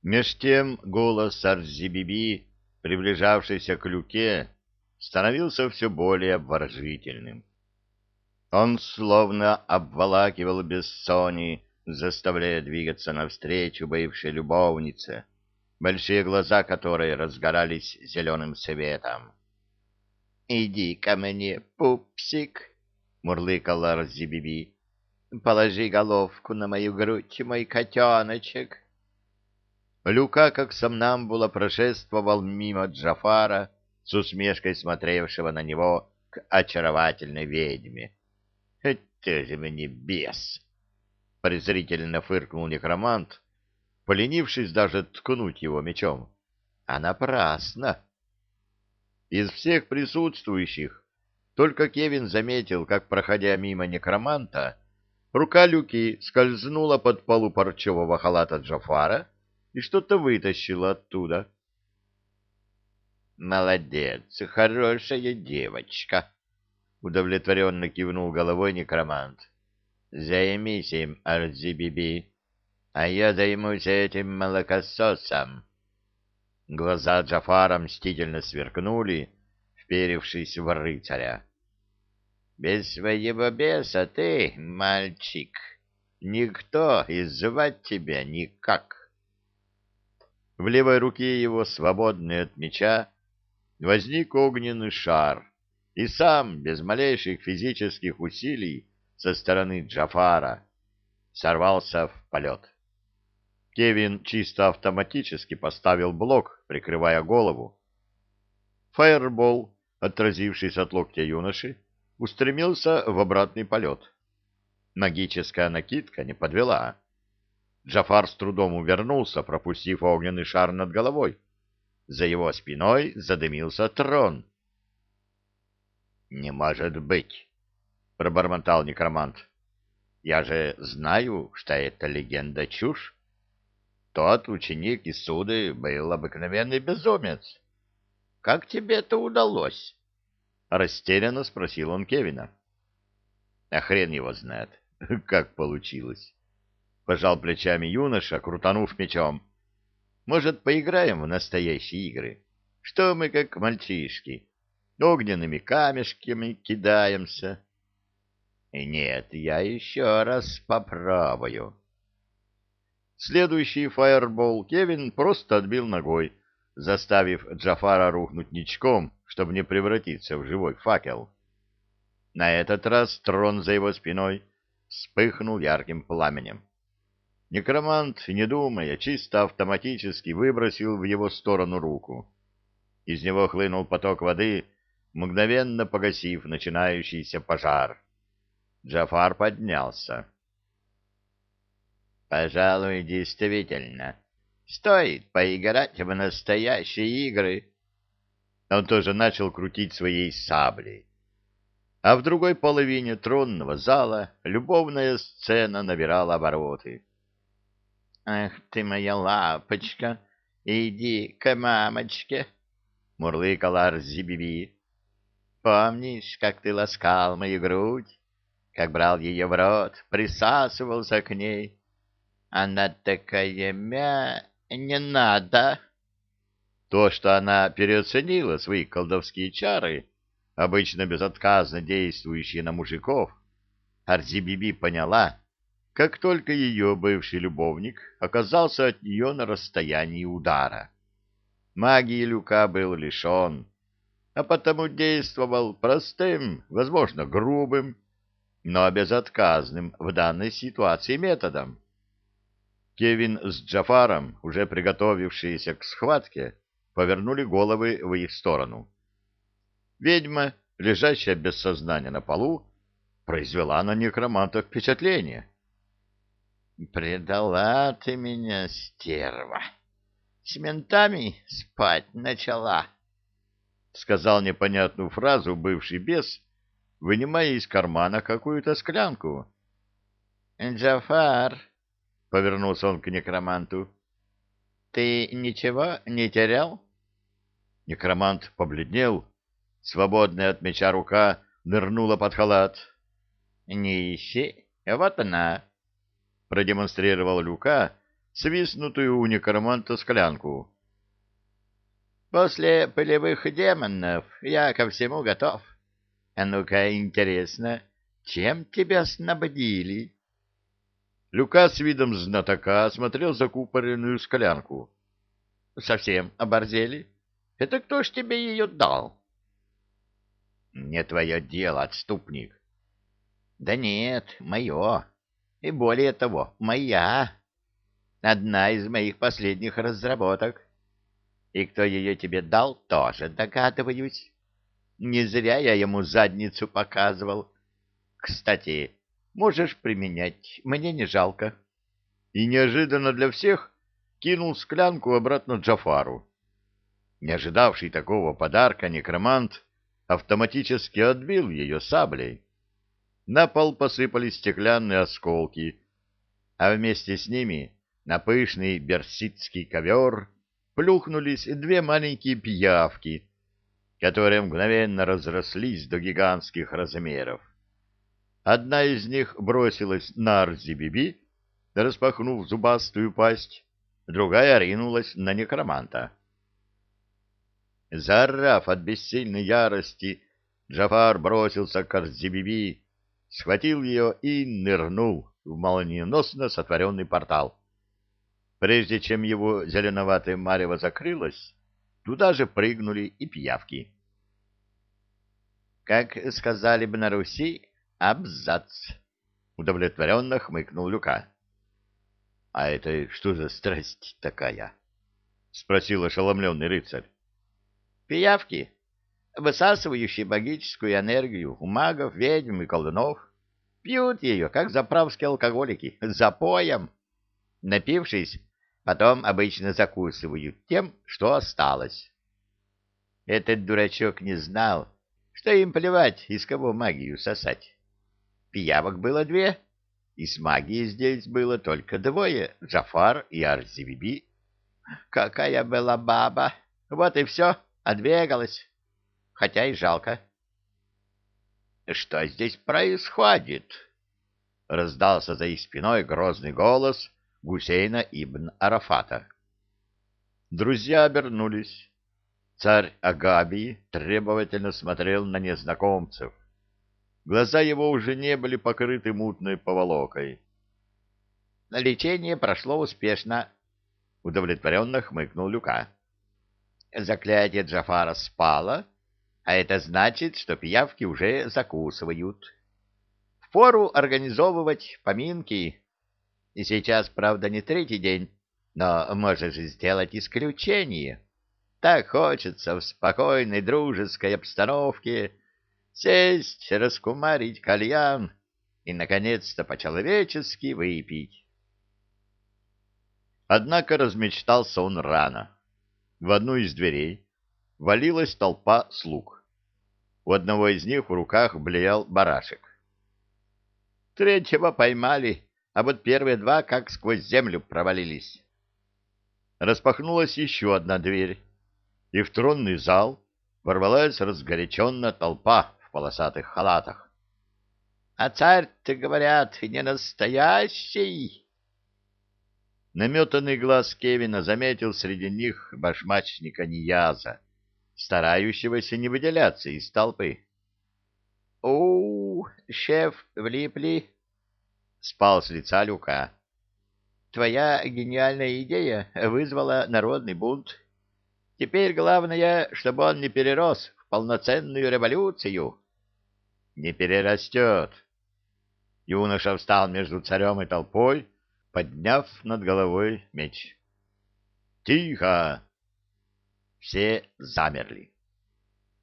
Меж тем голос Арзибиби, приближавшийся к люке, становился все более обворожительным. Он словно обволакивал Бессони, заставляя двигаться навстречу бывшей любовнице, большие глаза которой разгорались зеленым светом. — Иди ко мне, пупсик, — мурлыкала Арзибиби, — положи головку на мою грудь, мой котеночек. Люка, как сомнамбула, прошествовал мимо Джафара, с усмешкой смотревшего на него к очаровательной ведьме. — Это же мне бес! — презрительно фыркнул некромант, поленившись даже ткнуть его мечом. — А напрасно! Из всех присутствующих только Кевин заметил, как, проходя мимо некроманта, рука Люки скользнула под полу парчевого халата Джафара и что-то вытащила оттуда. «Молодец, хорошая девочка!» — удовлетворенно кивнул головой некромант. «Займись им, Арзибиби, а я займусь этим молокососом». Глаза Джафара мстительно сверкнули, вперевшись в рыцаря. «Без своего беса ты, мальчик, никто и звать тебя никак». В левой руке его, свободной от меча, возник огненный шар, и сам, без малейших физических усилий со стороны Джафара, сорвался в полет. Кевин чисто автоматически поставил блок, прикрывая голову. Фаербол, отразившись от локтя юноши, устремился в обратный полет. Магическая накидка не подвела. Джафар с трудом увернулся, пропустив огненный шар над головой. За его спиной задымился трон. — Не может быть! — пробормотал некромант. — Я же знаю, что это легенда чушь. Тот ученик Исуды был обыкновенный безумец. Как тебе это удалось? — растерянно спросил он Кевина. — А хрен его знает, как получилось. Пожал плечами юноша, крутанув мечом. — Может, поиграем в настоящие игры? Что мы, как мальчишки, огненными камешками кидаемся? — Нет, я еще раз попробую. Следующий фаербол Кевин просто отбил ногой, заставив Джафара рухнуть ничком, чтобы не превратиться в живой факел. На этот раз трон за его спиной вспыхнул ярким пламенем. Некромант, не думая, чисто автоматически выбросил в его сторону руку. Из него хлынул поток воды, мгновенно погасив начинающийся пожар. Джафар поднялся. «Пожалуй, действительно, стоит поиграть в настоящие игры». Он тоже начал крутить своей саблей. А в другой половине тронного зала любовная сцена набирала обороты. «Ах ты моя лапочка, иди к мамочке», — мурлыкала Арзибиби. «Помнишь, как ты ласкал мою грудь, как брал ее в рот, присасывался к ней? Она такая не надо». То, что она переоценила свои колдовские чары, обычно безотказно действующие на мужиков, Арзибиби поняла, как только ее бывший любовник оказался от нее на расстоянии удара. Магии Люка был лишен, а потому действовал простым, возможно, грубым, но безотказным в данной ситуации методом. Кевин с Джафаром, уже приготовившиеся к схватке, повернули головы в их сторону. Ведьма, лежащая без сознания на полу, произвела на некроманта впечатление. «Предала ты меня, стерва! С ментами спать начала!» — сказал непонятную фразу бывший бес, вынимая из кармана какую-то склянку. «Джафар!» — повернулся он к некроманту. — Ты ничего не терял? Некромант побледнел. Свободная от меча рука нырнула под халат. — Не ищи, вот она! — продемонстрировал Люка свистнутую у некроманта склянку. «После полевых демонов я ко всему готов. А ну-ка, интересно, чем тебя снабдили?» Люка с видом знатока осмотрел закупоренную склянку. «Совсем оборзели? Это кто ж тебе ее дал?» «Не твое дело, отступник». «Да нет, мое. И более того, моя. Одна из моих последних разработок. И кто ее тебе дал, тоже догадываюсь. Не зря я ему задницу показывал. Кстати, можешь применять, мне не жалко». И неожиданно для всех кинул склянку обратно Джафару. Не ожидавший такого подарка некромант автоматически отбил ее саблей. На пол посыпались стеклянные осколки, а вместе с ними на пышный берсидский ковер плюхнулись две маленькие пиявки, которые мгновенно разрослись до гигантских размеров. Одна из них бросилась на Арзи-Биби, распахнув зубастую пасть, другая ринулась на некроманта. Заорав от бессильной ярости, Джафар бросился к Арзи-Биби, схватил ее и нырнул в молниеносно сотворенный портал. Прежде чем его зеленоватое марево закрылось, туда же прыгнули и пиявки. «Как сказали бы на Руси, абзац!» — удовлетворенно хмыкнул Люка. — А это что за страсть такая? — спросил ошеломленный рыцарь. — Пиявки, высасывающие магическую энергию у магов, ведьм и колдунов, пьют ее, как заправские алкоголики, запоем. Напившись, потом обычно закусывают тем, что осталось. Этот дурачок не знал, что им плевать, из кого магию сосать. Пиявок было две, и с магией здесь было только двое — Джафар и Арзи-Биби. Какая была баба! Вот и все, отбегалась. Хотя и жалко. — Что здесь происходит? — раздался за их спиной грозный голос Гусейна ибн Арафата. Друзья обернулись. Царь Агабии требовательно смотрел на незнакомцев. Глаза его уже не были покрыты мутной поволокой. — Лечение прошло успешно, — удовлетворенно хмыкнул Люка. — Заклятие Джафара спало, а это значит, что пиявки уже закусывают. Впору организовывать поминки. И сейчас, правда, не третий день, но можешь сделать исключение. Так хочется в спокойной дружеской обстановке сесть, раскумарить кальян и, наконец-то, по-человечески выпить. Однако размечтался он рано. В одну из дверей валилась толпа слуг. У одного из них в руках блеял барашек. Третьего поймали, а вот первые два как сквозь землю провалились. Распахнулась еще одна дверь, и в тронный зал ворвалась разгоряченная толпа в полосатых халатах. — А царь-то, говорят, не настоящий. Наметанный глаз Кевина заметил среди них башмачника Нияза, старающегося не выделяться из толпы. — шеф, влипли? — спал с лица Люка. — Твоя гениальная идея вызвала народный бунт. Теперь главное, чтобы он не перерос в полноценную революцию. — Не перерастет. Юноша встал между царем и толпой, подняв над головой меч. — Тихо! Все замерли.